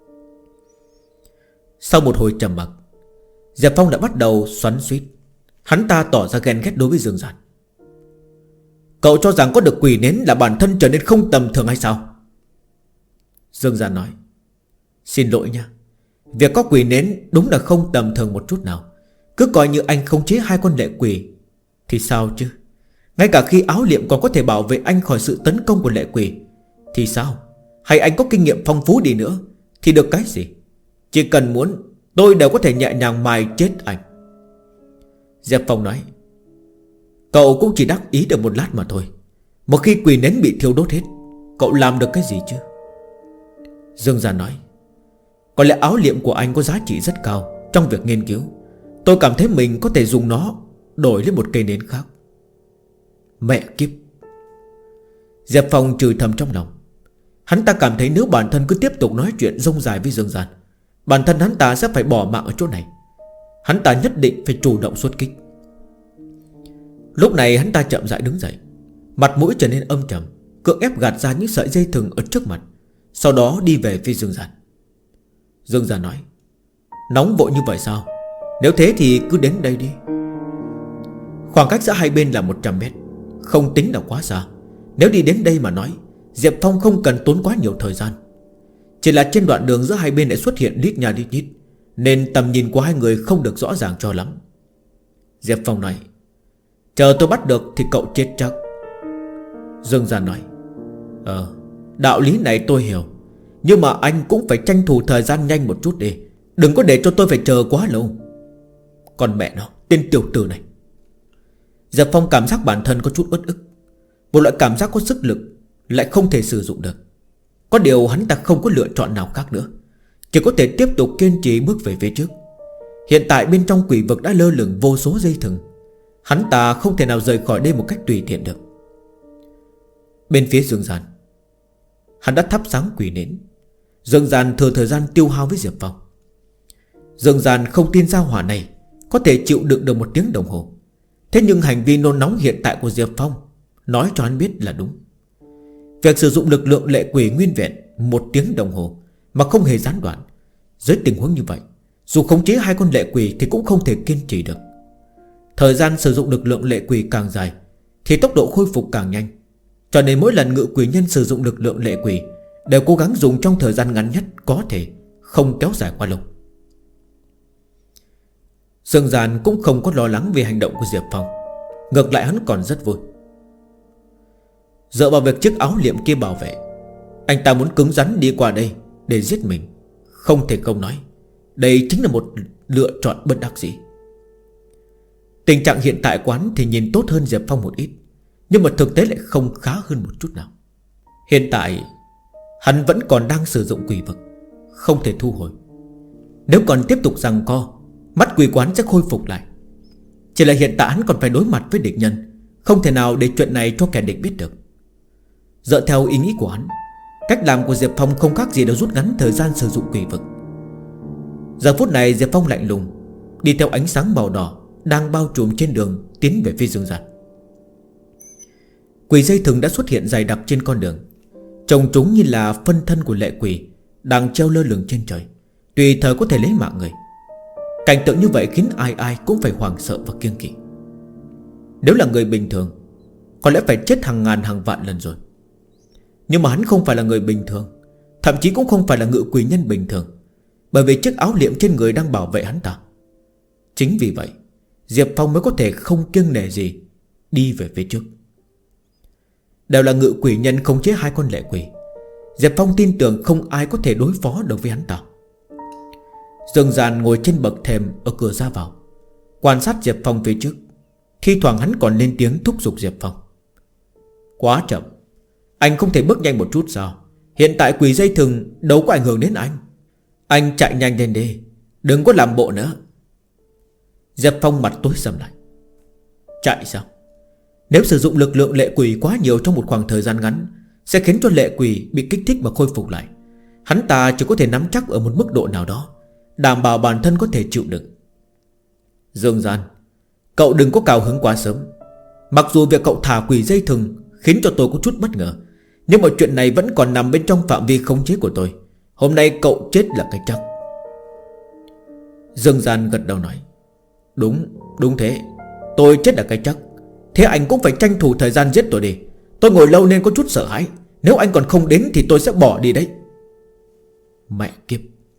Sau một hồi trầm mặc, Diệp Phong đã bắt đầu xoắn xuýt. Hắn ta tỏ ra ghen ghét đối với Dương Gian. Cậu cho rằng có được quỷ nến là bản thân trở nên không tầm thường hay sao? Dương Gian nói. Xin lỗi nha, việc có quỷ nến đúng là không tầm thường một chút nào. Cứ coi như anh khống chế 2 con lệ quỷ thì sao chứ? Ngay cả khi áo liệm còn có thể bảo vệ anh khỏi sự tấn công của lệ quỷ thì sao? Hay anh có kinh nghiệm phong phú đi nữa thì được cái gì? Chỉ cần muốn, tôi đều có thể nhẹ nhàng mài chết anh. Diệp Phong nói. Cậu cũng chỉ đắc ý được một lát mà thôi. Một khi quỷ nến bị thiêu đốt hết, cậu làm được cái gì chứ? Dương Gian nói. Có lẽ áo liệm của anh có giá trị rất cao trong việc nghiên cứu. Tôi cảm thấy mình có thể dùng nó đổi lấy một cây nến khác. Mẹ kiếp. Diệp Phong chửi thầm trong lòng. Hắn ta cảm thấy nếu bản thân cứ tiếp tục nói chuyện rông dài với Dương Gian, bản thân hắn ta sẽ phải bỏ mạng ở chỗ này. Hắn ta nhất định phải chủ động xuất kích. Lúc này hắn ta chậm rãi đứng dậy, mặt mũi trở nên âm trầm, cưỡng ép gạt ra những sợi dây thừng ở trước mặt, sau đó đi về phía Dương Gian. Dương Gian nói. Nóng vội như vậy sao? Nếu thế thì cứ đến đây đi. Khoảng cách giữa hai bên là 100 mét, không tính là quá xa. Nếu đi đến đây mà nói, Diệp Phong không cần tốn quá nhiều thời gian. Chỉ là trên đoạn đường giữa hai bên lại xuất hiện lít nha lít nhít, nên tầm nhìn của hai người không được rõ ràng cho lắm. Diệp Phong nói. Chờ tôi bắt được thì cậu chết chắc. Dương Gian nói. Đạo lý này tôi hiểu, nhưng mà anh cũng phải tranh thủ thời gian nhanh một chút đi, đừng có để cho tôi phải chờ quá lâu. Còn mẹ nó, tên tiểu tử này. Diệp Phong cảm giác bản thân có chút uất ức. Một loại cảm giác có sức lực lại không thể sử dụng được. Có điều hắn ta không có lựa chọn nào khác nữa, chỉ có thể tiếp tục kiên trì bước về phía trước. Hiện tại bên trong quỷ vực đã lơ lửng vô số dây thừng, hắn ta không thể nào rời khỏi đây một cách tùy tiện được. Bên phía Dương Gian, hắn đã thắp sáng quỷ nến. Dương Gian thừa thời gian tiêu hao với Diệp Phong. Dương Gian không tin ra hỏa này có thể chịu đựng được 1 tiếng đồng hồ. Thế nhưng hành vi nôn nóng hiện tại của Diệp Phong nói cho hắn biết là đúng. Việc sử dụng lực lượng lệ quỷ nguyên vẹn 1 tiếng đồng hồ mà không hề gián đoạn, dưới tình huống như vậy, dù khống chế 2 con lệ quỷ thì cũng không thể kiên trì được. Thời gian sử dụng lực lượng lệ quỷ càng dài thì tốc độ khôi phục càng nhanh. Cho nên mỗi lần ngự quỷ nhân sử dụng lực lượng lệ quỷ đều cố gắng dùng trong thời gian ngắn nhất có thể, không kéo dài quá lâu. Dương Gian cũng không có lo lắng về hành động của Diệp Phong, ngược lại hắn còn rất vui. Dựa vào việc chiếc áo liệm kia bảo vệ, anh ta muốn cứng rắn đi qua đây để giết mình, không thể không nói, đây chính là một lựa chọn bất đắc dĩ. Tình trạng hiện tại quán thì nhìn tốt hơn Diệp Phong một ít, nhưng mà thực tế lại không khá hơn một chút nào. Hiện tại hắn vẫn còn đang sử dụng quỷ vực, không thể thu hồi. Nếu còn tiếp tục giằng co, mắt quỷ quán sẽ khôi phục lại. Chỉ là hiện tại hắn còn phải đối mặt với địch nhân, không thể nào để chuyện này cho kẻ địch biết được. Dựa theo ý nghĩ của hắn, cách làm của Diệp Phong không khác gì đã rút ngắn thời gian sử dụng quỷ vực. Giờ phút này Diệp Phong lạnh lùng, đi theo ánh sáng màu đỏ đang bao trùm trên đường tiến về phía Dương Gian. Quỷ dây thừng đã xuất hiện dày đặc trên con đường, trông chúng như là phân thân của lệ quỷ đang treo lơ lửng trên trời, tùy thời có thể lấy mạng người. Cảnh tượng như vậy khiến ai ai cũng phải hoảng sợ và kiêng kỵ. Nếu là người bình thường, có lẽ phải chết hàng ngàn hàng vạn lần rồi. Nhưng mà hắn không phải là người bình thường, thậm chí cũng không phải là ngự quỷ nhân bình thường, bởi vì chiếc áo liệm trên người đang bảo vệ hắn ta. Chính vì vậy Diệp Phong mới có thể không kiêng nể gì đi về phía trước. Đều là ngự quỷ nhân khống chế hai con lệ quỷ, Diệp Phong tin tưởng không ai có thể đối phó được với hắn ta. Dương Gian ngồi trên bậc thềm ở cửa ra vào, quan sát Diệp Phong phía trước. Thi thoảng hắn còn lên tiếng thúc giục Diệp Phong. Quá chậm, anh không thể bước nhanh một chút sao? Hiện tại quỷ dây thừng đâu có ảnh hưởng đến anh. Anh chạy nhanh lên đi, đừng có làm bộ nữa. Diệp Phong mặt tối sầm lại. Chạy sao? Nếu sử dụng lực lượng lệ quỷ quá nhiều trong một khoảng thời gian ngắn, sẽ khiến cho lệ quỷ bị kích thích mà khôi phục lại. Hắn ta chỉ có thể nắm chắc ở một mức độ nào đó, đảm bảo bản thân có thể chịu đựng. Dương Gian, cậu đừng có cào hứng quá sớm. Mặc dù việc cậu thả quỷ dây thừng khiến cho tôi có chút bất ngờ, nhưng mà chuyện này vẫn còn nằm bên trong phạm vi khống chế của tôi. Hôm nay cậu chết là cái chắc. Dương Gian gật đầu nói. Đúng thế, tôi chết là cái chắc. Thế anh cũng phải tranh thủ thời gian giết tôi đi. Tôi ngồi lâu nên có chút sợ hãi. Nếu anh còn không đến thì tôi sẽ bỏ đi đấy. Mẹ kiếp.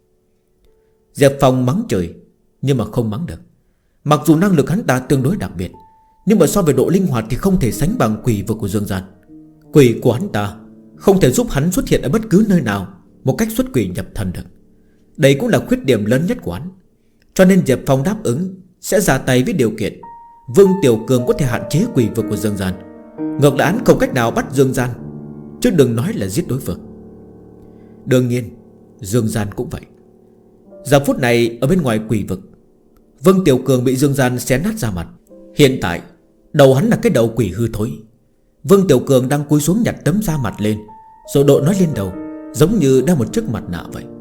Diệp Phong mắng trời, nhưng mà không mắng được. Mặc dù năng lực hắn ta tương đối đặc biệt, nhưng mà so với độ linh hoạt thì không thể sánh bằng quỷ vực của Dương Gian. Quỷ của hắn ta không thể giúp hắn xuất hiện ở bất cứ nơi nào một cách xuất quỷ nhập thần được. Đây cũng là khuyết điểm lớn nhất của hắn. Cho nên Diệp Phong đáp ứng sẽ ra tay với điều kiện Vương Tiểu Cường có thể hạn chế quỷ vực của Dương Gian. Ngược lại hắn không cách nào bắt Dương Gian, chứ đừng nói là giết đối phương. Đương nhiên Dương Gian cũng vậy. Giờ phút này ở bên ngoài quỷ vực, Vương Tiểu Cường bị Dương Gian xé nát ra mặt. Hiện tại đầu hắn là cái đầu quỷ hư thối. Vương Tiểu Cường đang cúi xuống nhặt tấm da mặt lên, rồi đội nó lên đầu, giống như đeo một chiếc mặt nạ vậy.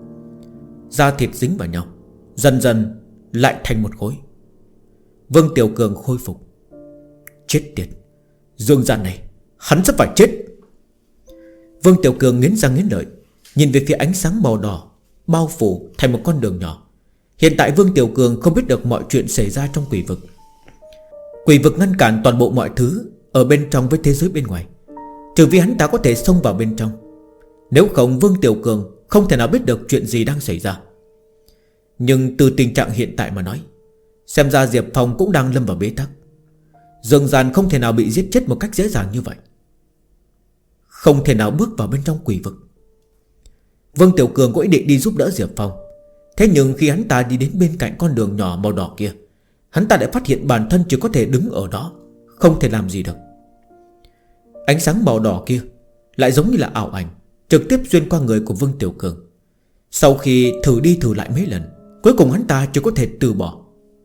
Da thịt dính vào nhau, dần dần lại thành một khối. Vương Tiểu Cường khôi phục. Chết tiệt, Dương Gian này, hắn sắp phải chết. Vương Tiểu Cường nghiến răng nghiến lợi, nhìn về phía ánh sáng màu đỏ bao phủ thành một con đường nhỏ. Hiện tại Vương Tiểu Cường không biết được mọi chuyện xảy ra trong quỷ vực. Quỷ vực ngăn cản toàn bộ mọi thứ ở bên trong với thế giới bên ngoài, trừ vì hắn ta có thể xông vào bên trong. Nếu không Vương Tiểu Cường không thể nào biết được chuyện gì đang xảy ra. Nhưng từ tình trạng hiện tại mà nói, xem ra Diệp Phong cũng đang lâm vào bế tắc. Dương Gian không thể nào bị giết chết một cách dễ dàng như vậy, không thể nào bước vào bên trong quỷ vực. Vương Tiểu Cường có ý định đi giúp đỡ Diệp Phong. Thế nhưng khi hắn ta đi đến bên cạnh con đường nhỏ màu đỏ kia, hắn ta lại phát hiện bản thân chỉ có thể đứng ở đó, không thể làm gì được. Ánh sáng màu đỏ kia lại giống như là ảo ảnh, trực tiếp xuyên qua người của Vương Tiểu Cường. Sau khi thử đi thử lại mấy lần, cuối cùng hắn ta chỉ có thể từ bỏ.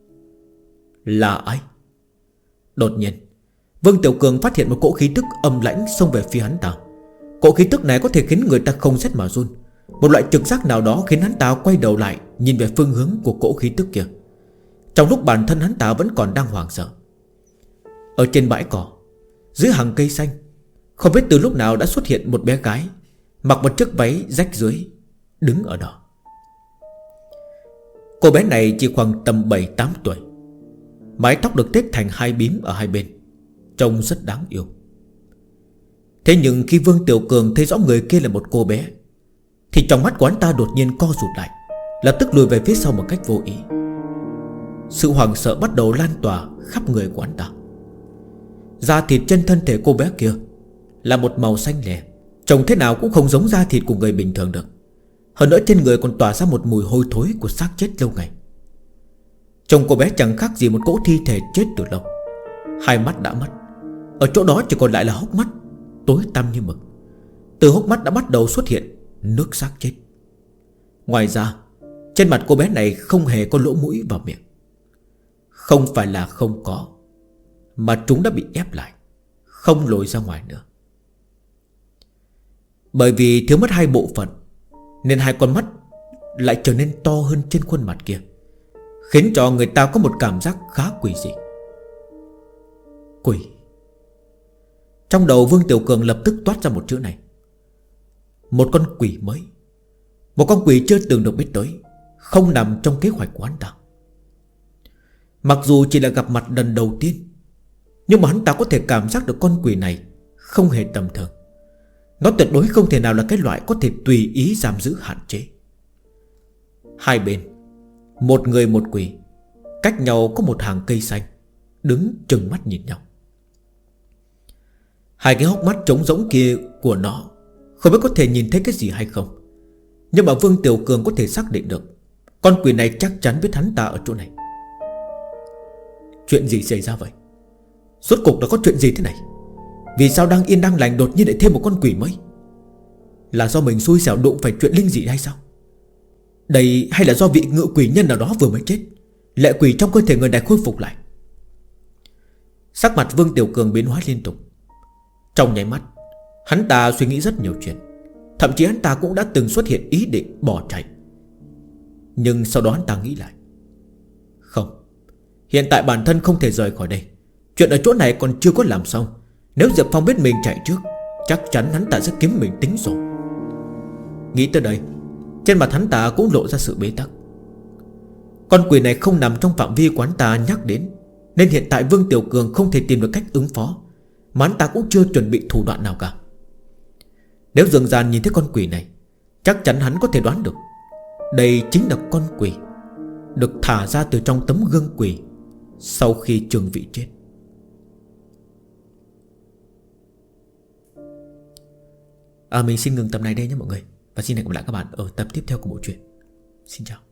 Là ai? Đột nhiên Vương Tiểu Cường phát hiện một cỗ khí tức âm lãnh xông về phía hắn ta. Cỗ khí tức này có thể khiến người ta không rét mà run. Một loại trực giác nào đó khiến hắn ta quay đầu lại, nhìn về phương hướng của cỗ khí tức kia. Trong lúc bản thân hắn ta vẫn còn đang hoảng sợ, ở trên bãi cỏ, dưới hàng cây xanh, không biết từ lúc nào đã xuất hiện một bé gái mặc một chiếc váy rách dưới, đứng ở đó. Cô bé này chỉ khoảng tầm 7-8 tuổi, mái tóc được tết thành hai bím ở hai bên, trông rất đáng yêu. Thế nhưng khi Vương Tiểu Cường thấy rõ người kia là một cô bé, thì trong mắt của hắn ta đột nhiên co rụt lại, lập tức lùi về phía sau một cách vô ý. Sự hoảng sợ bắt đầu lan tỏa khắp người của hắn ta. Da thịt trên thân thể cô bé kia là một màu xanh lè, trông thế nào cũng không giống da thịt của người bình thường được. Hơn nữa trên người còn tỏa ra một mùi hôi thối của xác chết lâu ngày. Trông cô bé chẳng khác gì một cỗ thi thể chết từ lâu. Hai mắt đã mất, ở chỗ đó chỉ còn lại là hốc mắt tối tăm như mực. Từ hốc mắt đã bắt đầu xuất hiện nước xác chết. Ngoài ra Trên mặt cô bé này không hề có lỗ mũi và miệng. Không phải là không có, mà chúng đã bị ép lại, không lồi ra ngoài nữa. Bởi vì thiếu mất hai bộ phận, nên hai con mắt lại trở nên to hơn trên khuôn mặt kia, khiến cho người ta có một cảm giác khá quỷ dị. Quỷ. Trong đầu Vương Tiểu Cường lập tức toát ra một chữ này. Một con quỷ mới, một con quỷ chưa từng được biết tới, không nằm trong kế hoạch của hắn ta. Mặc dù chỉ là gặp mặt lần đầu tiên, nhưng mà hắn ta có thể cảm giác được con quỷ này không hề tầm thường. Nó tuyệt đối không thể nào là cái loại có thể tùy ý giam giữ hạn chế. Hai bên, một người một quỷ, cách nhau có một hàng cây xanh, đứng trừng mắt nhìn nhau. Hai cái hốc mắt trống rỗng kia của nó không biết có thể nhìn thấy cái gì hay không, nhưng mà Vương Tiểu Cường có thể xác định được con quỷ này chắc chắn biết hắn ta ở chỗ này. Chuyện gì xảy ra vậy? Rốt cuộc là có chuyện gì thế này? Vì sao đang yên đang lành đột nhiên lại thêm một con quỷ mới? Là do mình xui xẻo đụng phải chuyện linh dị hay sao? Đây hay là do vị ngự quỷ nhân nào đó vừa mới chết, lệ quỷ trong cơ thể người này khôi phục lại? Sắc mặt Vương Tiểu Cường biến hóa liên tục. Trong nháy mắt, hắn ta suy nghĩ rất nhiều chuyện. Thậm chí hắn ta cũng đã từng xuất hiện ý định bỏ chạy. Nhưng sau đó hắn ta nghĩ lại. Không, hiện tại bản thân không thể rời khỏi đây. Chuyện ở chỗ này còn chưa có làm xong. Nếu Diệp Phong biết mình chạy trước, chắc chắn hắn ta sẽ kiếm mình tính sổ. Nghĩ tới đây, trên mặt hắn ta cũng lộ ra sự bế tắc. Con quỷ này không nằm trong phạm vi của hắn ta nhắc đến, nên hiện tại Vương Tiểu Cường không thể tìm được cách ứng phó, mà hắn ta cũng chưa chuẩn bị thủ đoạn nào cả. Nếu Dương Gian nhìn thấy con quỷ này, chắc chắn hắn có thể đoán được đây chính là con quỷ được thả ra từ trong tấm gương quỷ sau khi Trương Vị chết. Mình xin ngừng tập này đây nhé mọi người, và xin hẹn gặp lại các bạn ở tập tiếp theo của bộ truyện. Xin chào.